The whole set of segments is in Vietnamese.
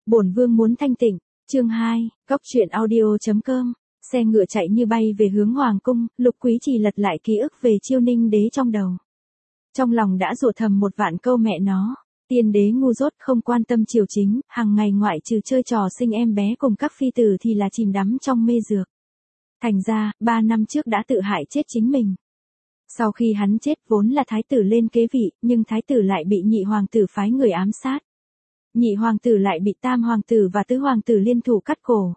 Bổn vương muốn thanh tịnh. Chương 2, Góc truyện audio.com. Xe ngựa chạy như bay về hướng hoàng cung, Lục Quý Trì lật lại ký ức về Chiêu Ninh đế trong đầu. Trong lòng đã rủa thầm một vạn câu mẹ nó. Tiên đế ngu dốt không quan tâm triều chính, hàng ngày ngoại trừ chơi trò sinh em bé cùng các phi tử thì là chìm đắm trong mê dược. Thành ra, 3 năm trước đã tự hại chết chính mình. Sau khi hắn chết vốn là thái tử lên kế vị, nhưng thái tử lại bị nhị hoàng tử phái người ám sát. Nhị hoàng tử lại bị tam hoàng tử và tứ hoàng tử liên thủ cắt cổ.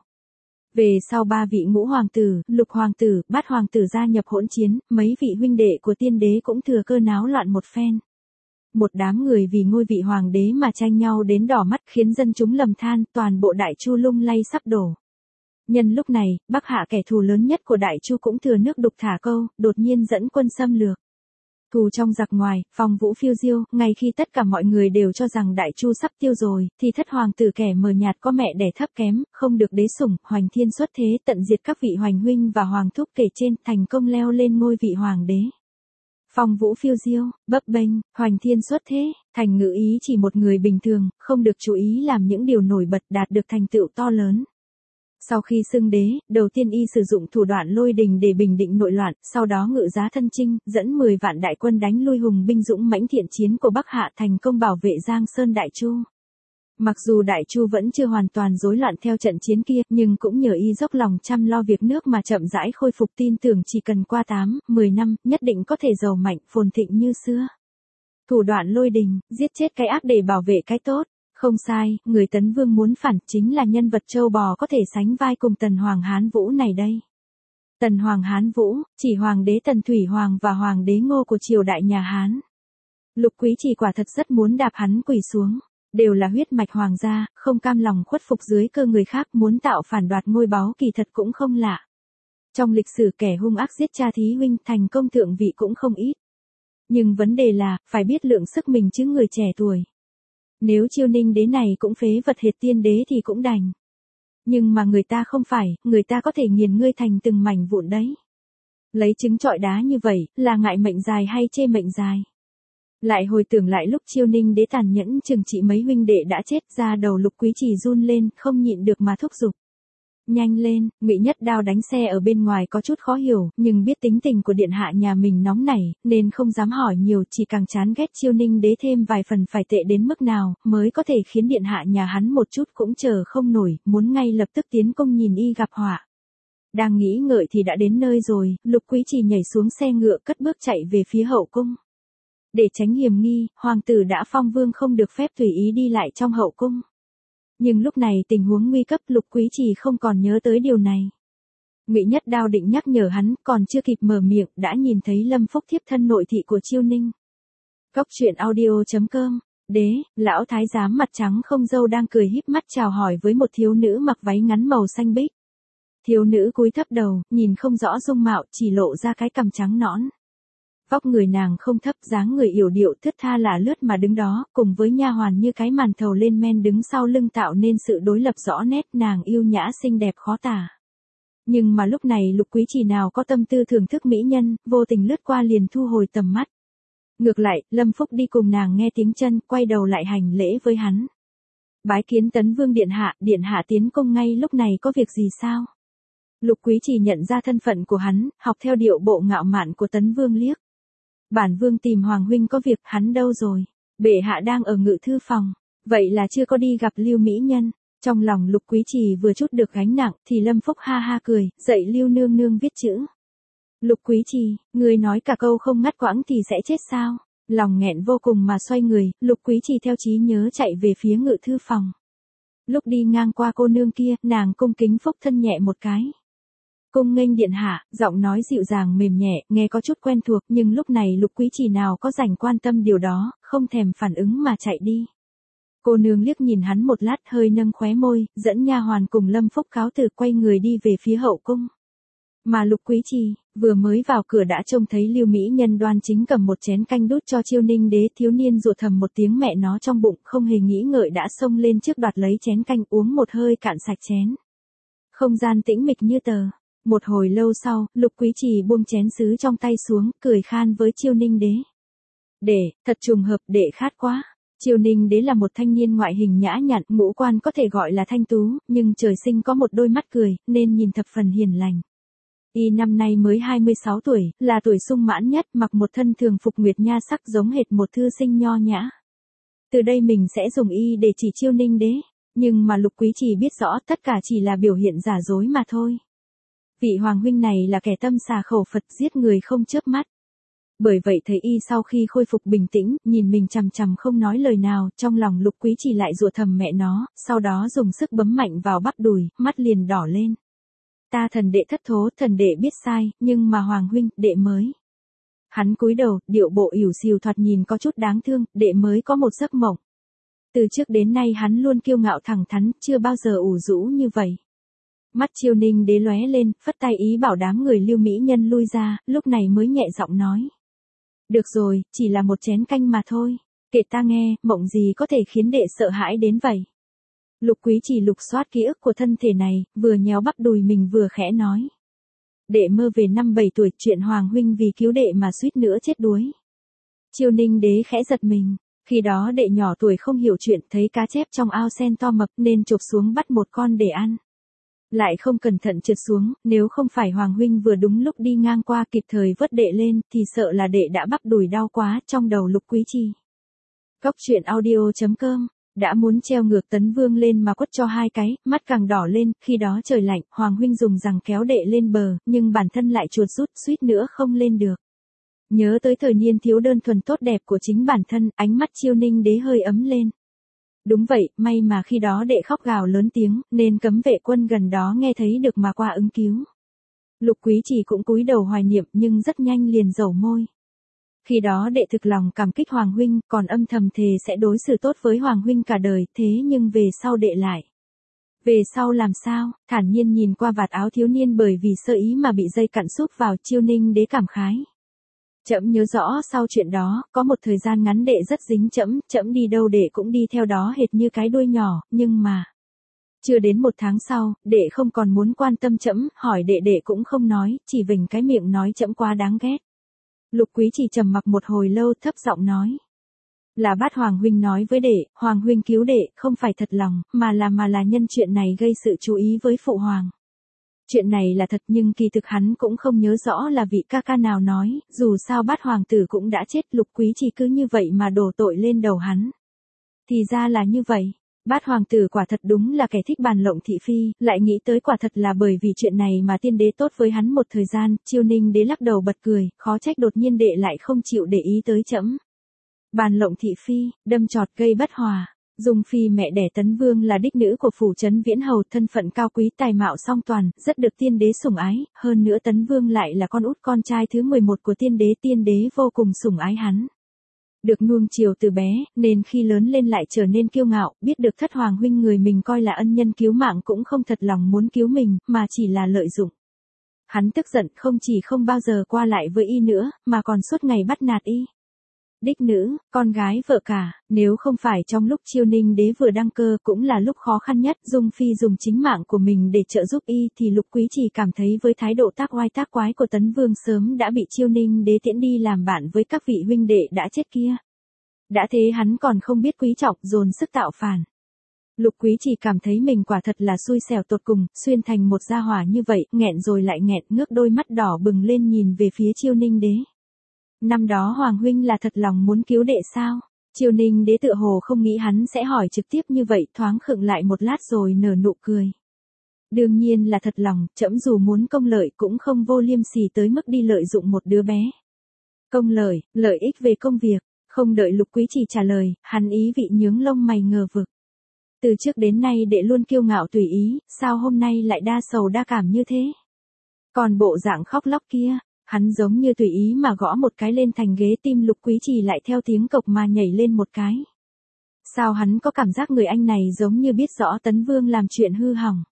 Về sau 3 vị ngũ hoàng tử, lục hoàng tử, bát hoàng tử gia nhập hỗn chiến, mấy vị huynh đệ của tiên đế cũng thừa cơ náo loạn một phen. Một đám người vì ngôi vị hoàng đế mà tranh nhau đến đỏ mắt khiến dân chúng lầm than, toàn bộ Đại Chu lung lay sắp đổ. Nhân lúc này, Bắc Hạ kẻ thù lớn nhất của Đại Chu cũng thừa nước đục thả câu, đột nhiên dẫn quân xâm lược. Thù trong giặc ngoài, phong vũ phiêu diêu, ngay khi tất cả mọi người đều cho rằng Đại Chu sắp tiêu rồi, thì thất hoàng tử kẻ mờ nhạt có mẹ đẻ thấp kém, không được đế sủng, Hoành Thiên xuất thế tận diệt các vị hoành huynh và hoàng thúc kể trên, thành công leo lên ngôi vị hoàng đế. Phong vũ phiêu diêu, bấp bênh, Hoành Thiên xuất thế, thành ngữ ý chỉ một người bình thường, không được chú ý làm những điều nổi bật đạt được thành tựu to lớn. Sau khi xưng đế, đầu tiên y sử dụng thủ đoạn lôi đình để bình định nội loạn, sau đó ngự giá thân chinh, dẫn 10 vạn đại quân đánh lui hùng binh dũng mãnh thiện chiến của Bắc Hạ thành công bảo vệ Giang Sơn Đại Chu. Mặc dù Đại Chu vẫn chưa hoàn toàn rối loạn theo trận chiến kia, nhưng cũng nhờ y dốc lòng chăm lo việc nước mà chậm rãi khôi phục, tin tưởng chỉ cần qua 8-10 năm, nhất định có thể giàu mạnh, phồn thịnh như xưa. Thủ đoạn lôi đình, giết chết cái ác để bảo vệ cái tốt. Không sai, người Tấn Vương muốn phản chính là nhân vật châu bò có thể sánh vai cùng Tần Hoàng Hán Vũ này đây. Tần Hoàng Hán Vũ, chỉ hoàng đế Tần Thủy Hoàng và hoàng đế Ngô của triều đại nhà Hán. Lục Quý Trì quả thật rất muốn đạp hắn quỳ xuống. Đều là huyết mạch hoàng gia, không cam lòng khuất phục dưới cơ người khác, muốn tạo phản đoạt ngôi báu kỳ thật cũng không lạ. Trong lịch sử kẻ hung ác giết cha thí huynh thành công thượng vị cũng không ít. Nhưng vấn đề là, phải biết lượng sức mình chứ người trẻ tuổi. Nếu Chiêu Ninh đế này cũng phế vật hiệt tiên đế thì cũng đành. Nhưng mà người ta không phải, người ta có thể nghiền ngươi thành từng mảnh vụn đấy. Lấy trứng trọi đá như vậy, là ngại mệnh dài hay chê mệnh dài. Lại hồi tưởng lại lúc Chiêu Ninh đế tàn nhẫn trừng trị mấy huynh đệ đã chết, ra đầu Lục Quý Trì run lên, không nhịn được mà thúc giục. Nhanh lên, Ngụy Nhất Đao đánh xe ở bên ngoài có chút khó hiểu, nhưng biết tính tình của điện hạ nhà mình nóng nảy, nên không dám hỏi nhiều, chỉ càng chán ghét Chiêu Ninh đế thêm vài phần phải tệ đến mức nào, mới có thể khiến điện hạ nhà hắn một chút cũng chờ không nổi, muốn ngay lập tức tiến công nhìn y gặp họa. Đang nghĩ ngợi thì đã đến nơi rồi, Lục Quý Trì nhảy xuống xe ngựa cất bước chạy về phía hậu cung. Để tránh hiểm nghi, hoàng tử đã phong vương không được phép tùy ý đi lại trong hậu cung. Nhưng lúc này tình huống nguy cấp, Lục Quý Trì không còn nhớ tới điều này. Ngụy Nhất Đao định nhắc nhở hắn, còn chưa kịp mở miệng, đã nhìn thấy Lâm Phúc thiếp thân nội thị của Chiêu Ninh. Góc truyện audio.com. Đế, lão thái giám mặt trắng không râu đang cười híp mắt chào hỏi với một thiếu nữ mặc váy ngắn màu xanh biếc. Thiếu nữ cúi thấp đầu, nhìn không rõ dung mạo, chỉ lộ ra cái cằm trắng nõn. Vóc người nàng không thấp, dáng người yểu điệu thướt tha lả lướt mà đứng đó, cùng với nha hoàn như cái màn thầu lên men đứng sau lưng tạo nên sự đối lập rõ nét, nàng yêu nhã xinh đẹp khó tả. Nhưng mà lúc này Lục Quý Trì nào có tâm tư thưởng thức mỹ nhân, vô tình lướt qua liền thu hồi tầm mắt. Ngược lại, Lâm Phúc đi cùng nàng nghe tiếng chân, quay đầu lại hành lễ với hắn. Bái kiến Tấn Vương điện hạ tiến công ngay lúc này có việc gì sao? Lục Quý Trì nhận ra thân phận của hắn, học theo điệu bộ ngạo mạn của Tấn Vương liếc. Bản vương tìm hoàng huynh có việc, hắn đâu rồi? Bệ hạ đang ở ngự thư phòng. Vậy là chưa có đi gặp Lưu mỹ nhân. Trong lòng Lục Quý Trì vừa chút được gánh nặng, thì Lâm Phúc ha ha cười, dạy Lưu nương nương viết chữ. Lục Quý Trì, người nói cả câu không ngắt quãng thì sẽ chết sao? Lòng nghẹn vô cùng mà xoay người, Lục Quý Trì theo trí nhớ chạy về phía ngự thư phòng. Lúc đi ngang qua cô nương kia, nàng cung kính phúc thân nhẹ một cái. Cung nghênh điện hạ, giọng nói dịu dàng mềm nhẹ, nghe có chút quen thuộc, nhưng lúc này Lục Quý Trì nào có rảnh quan tâm điều đó, không thèm phản ứng mà chạy đi. Cô nương liếc nhìn hắn một lát, hơi nâng khóe môi, dẫn nha hoàn cùng Lâm Phúc cáo từ quay người đi về phía hậu cung. Mà Lục Quý Trì, vừa mới vào cửa đã trông thấy Lưu mỹ nhân đoan chính cầm một chén canh đút cho Chiêu Ninh đế, thiếu niên rủa thầm một tiếng mẹ nó trong bụng, không hề nghĩ ngợi đã xông lên trước đoạt lấy chén canh, uống một hơi cạn sạch chén. Không gian tĩnh mịch như tờ. Một hồi lâu sau, Lục Quý Trì buông chén sứ trong tay xuống, cười khan với Chiêu Ninh đế. Đệ, thật trùng hợp, đệ khát quá. Chiêu Ninh Đế là một thanh niên ngoại hình nhã nhặn, ngũ quan có thể gọi là thanh tú, nhưng trời sinh có một đôi mắt cười, nên nhìn thập phần hiền lành. Y năm nay mới 26 tuổi, là tuổi sung mãn nhất, mặc một thân thường phục nguyệt nha sắc giống hệt một thư sinh nho nhã. Từ đây mình sẽ dùng y để chỉ Chiêu Ninh Đế, nhưng mà Lục Quý Trì biết rõ tất cả chỉ là biểu hiện giả dối mà thôi. Vị hoàng huynh này là kẻ tâm xà khẩu Phật, giết người không chớp mắt. Bởi vậy thấy y sau khi khôi phục bình tĩnh, nhìn mình chằm chằm không nói lời nào, trong lòng Lục Quý Trì lại rủa thầm mẹ nó, sau đó dùng sức bấm mạnh vào bắp đùi, mắt liền đỏ lên. Ta thần đệ thất thố, thần đệ biết sai, nhưng mà hoàng huynh, đệ mới. Hắn cúi đầu, điệu bộ ỉu xìu thoạt nhìn có chút đáng thương, đệ mới có một giấc mộng. Từ trước đến nay hắn luôn kiêu ngạo thẳng thắn, chưa bao giờ ủ rũ như vậy. Mắt Chiêu Ninh Đế lóe lên, phất tay ý bảo đám người Lưu mỹ nhân lui ra, lúc này mới nhẹ giọng nói. Được rồi, chỉ là một chén canh mà thôi. Kể ta nghe, mộng gì có thể khiến đệ sợ hãi đến vậy? Lục Quý Trì lục soát ký ức của thân thể này, vừa nhéo bắp đùi mình vừa khẽ nói. Đệ mơ về năm 7 tuổi, chuyện hoàng huynh vì cứu đệ mà suýt nữa chết đuối. Chiêu Ninh Đế khẽ giật mình, khi đó đệ nhỏ tuổi không hiểu chuyện, thấy cá chép trong ao sen to mập nên chộp xuống bắt một con để ăn. Lại không cẩn thận trượt xuống, nếu không phải hoàng huynh vừa đúng lúc đi ngang qua kịp thời vớt đệ lên, thì sợ là đệ đã bắp đùi đau quá. Trong đầu Lục Quý Trì. Cóc truyện audio.com, đã muốn treo ngược Tấn Vương lên mà quất cho 2 cái, mắt càng đỏ lên, khi đó trời lạnh, hoàng huynh dùng rằng kéo đệ lên bờ, nhưng bản thân lại chuột rút, suýt nữa không lên được. Nhớ tới thời niên thiếu đơn thuần tốt đẹp của chính bản thân, ánh mắt Chiêu Ninh Đế hơi ấm lên. Đúng vậy, may mà khi đó đệ khóc gào lớn tiếng, nên cấm vệ quân gần đó nghe thấy được mà qua ứng cứu. Lục Quý Trì cũng cúi đầu hoài niệm nhưng rất nhanh liền dẩu môi. Khi đó đệ thực lòng cảm kích hoàng huynh, còn âm thầm thề sẽ đối xử tốt với hoàng huynh cả đời, thế nhưng về sau đệ lại. Về sau làm sao? Thản nhiên nhìn qua vạt áo thiếu niên bởi vì sơ ý mà bị dây cặn xúc vào, Chiêu Ninh Đế cảm khái. Trẫm nhớ rõ sau chuyện đó, có một thời gian ngắn đệ rất dính trẫm đi đâu đệ cũng đi theo đó hệt như cái đuôi nhỏ, nhưng mà... Chưa đến 1 tháng sau, đệ không còn muốn quan tâm trẫm, hỏi đệ cũng không nói, chỉ vểnh cái miệng nói trẫm quá đáng ghét. Lục Quý Trì trầm mặc một hồi lâu thấp giọng nói. Là Bát hoàng huynh nói với đệ, hoàng huynh cứu đệ, không phải thật lòng, mà là nhân chuyện này gây sự chú ý với phụ hoàng. Chuyện này là thật nhưng kỳ thực hắn cũng không nhớ rõ là vị ca ca nào nói, dù sao Bát hoàng tử cũng đã chết, Lục Quý Trì cứ như vậy mà đổ tội lên đầu hắn. Thì ra là như vậy, Bát hoàng tử quả thật đúng là kẻ thích bàn lộng thị phi, lại nghĩ tới quả thật là bởi vì chuyện này mà tiên đế tốt với hắn một thời gian. Chiêu Ninh Đế lắc đầu bật cười, khó trách đột nhiên đệ lại không chịu để ý tới trẫm. Bàn lộng thị phi, đâm chọt gây bất hòa. Dung Phi mẹ đẻ Tấn Vương là đích nữ của phủ trấn Viễn Hầu, thân phận cao quý tài mạo song toàn, rất được tiên đế sủng ái, hơn nữa Tấn Vương lại là con út con trai thứ 11 của tiên đế vô cùng sủng ái hắn. Được nuông chiều từ bé, nên khi lớn lên lại trở nên kiêu ngạo, biết được thất hoàng huynh người mình coi là ân nhân cứu mạng cũng không thật lòng muốn cứu mình, mà chỉ là lợi dụng. Hắn tức giận không chỉ không bao giờ qua lại với y nữa, mà còn suốt ngày bắt nạt y. Đích nữ, con gái vợ cả, nếu không phải trong lúc Chiêu Ninh Đế vừa đăng cơ cũng là lúc khó khăn nhất, Dung Phi dùng chính mạng của mình để trợ giúp y thì Lục Quý Trì cảm thấy với thái độ tác oai tác quái của Tấn Vương sớm đã bị Chiêu Ninh Đế tiễn đi làm bạn với các vị huynh đệ đã chết kia. Đã thế hắn còn không biết quý trọng, dồn sức tạo phản. Lục Quý Trì cảm thấy mình quả thật là xui xẻo tột cùng, xuyên thành một gia hỏa như vậy, nghẹn rồi lại nghẹn, ngước đôi mắt đỏ bừng lên nhìn về phía Chiêu Ninh Đế. Năm đó hoàng huynh là thật lòng muốn cứu đệ sao? Chiêu Ninh Đế tựa hồ không nghĩ hắn sẽ hỏi trực tiếp như vậy, thoáng khựng lại một lát rồi nở nụ cười. Đương nhiên là thật lòng, trẫm dù muốn công lợi cũng không vô liêm sỉ tới mức đi lợi dụng một đứa bé. Công lợi, lợi ích về công việc, không đợi Lục Quý Trì trả lời, hắn ý vị nhướng lông mày ngờ vực. Từ trước đến nay đệ luôn kiêu ngạo tùy ý, sao hôm nay lại đa sầu đa cảm như thế? Còn bộ dạng khóc lóc kia, hắn giống như tùy ý mà gõ một cái lên thành ghế, tim Lục Quý Trì lại theo tiếng cộc mà nhảy lên một cái. Sao hắn có cảm giác người anh này giống như biết rõ Tấn Vương làm chuyện hư hỏng.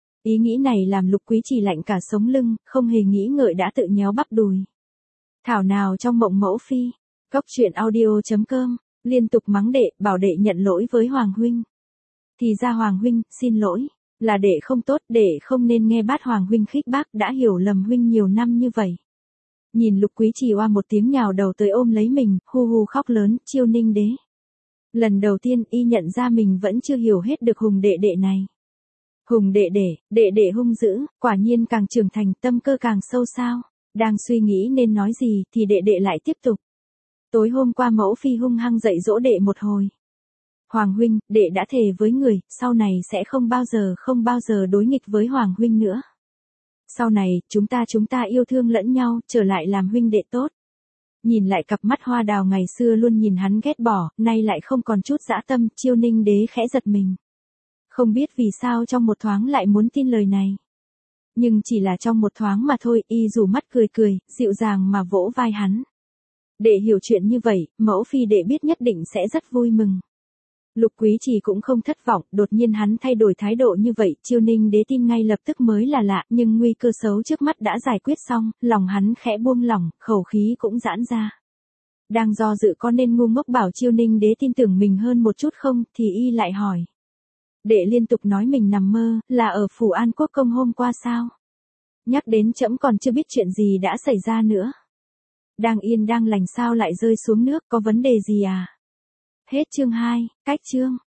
Ý nghĩ này làm Lục Quý Trì lạnh cả sống lưng, không hề nghĩ ngợi đã tự nhéo bắp đùi. Thảo nào trong mộng mẫu phi, cóc truyện audio.com, liên tục mắng đệ, bảo đệ nhận lỗi với Hoàng huynh. Thì ra Hoàng huynh, xin lỗi, là đệ không tốt, đệ không nên nghe Bát Hoàng huynh khích bác, đã hiểu lầm huynh nhiều năm như vậy. Nhìn Lục Quý Trì oa một tiếng nhào đầu tới ôm lấy mình, hu hu khóc lớn, Chiêu Ninh Đế. Lần đầu tiên y nhận ra mình vẫn chưa hiểu hết được Hùng đệ đệ này. Hùng đệ đệ hung dữ, quả nhiên càng trưởng thành tâm cơ càng sâu sao. Đang suy nghĩ nên nói gì thì đệ đệ lại tiếp tục. Tối hôm qua mẫu phi hung hăng dạy dỗ đệ một hồi. Hoàng huynh, đệ đã thề với người, sau này sẽ không bao giờ đối nghịch với Hoàng huynh nữa. Sau này, chúng ta yêu thương lẫn nhau, trở lại làm huynh đệ tốt. Nhìn lại cặp mắt hoa đào ngày xưa luôn nhìn hắn ghét bỏ, nay lại không còn chút dã tâm, Chiêu Ninh đế khẽ giật mình. Không biết vì sao trong một thoáng lại muốn tin lời này. Nhưng chỉ là trong một thoáng mà thôi, y rủ mắt cười, dịu dàng mà vỗ vai hắn. Đệ hiểu chuyện như vậy, mẫu phi đệ biết nhất định sẽ rất vui mừng. Lục Quý Trì cũng không thất vọng, đột nhiên hắn thay đổi thái độ như vậy, Chiêu Ninh đế tin ngay lập tức mới là lạ, nhưng nguy cơ xấu trước mắt đã giải quyết xong, lòng hắn khẽ buông lỏng, khẩu khí cũng giãn ra. Đang do dự có nên ngu ngốc bảo Chiêu Ninh đế tin tưởng mình hơn một chút không, thì y lại hỏi. Đệ liên tục nói mình nằm mơ, là ở Phủ An Quốc công hôm qua sao? Nhắc đến trẫm còn chưa biết chuyện gì đã xảy ra nữa. Đang yên đang lành sao lại rơi xuống nước, có vấn đề gì à? Hết chương 2, cách chương.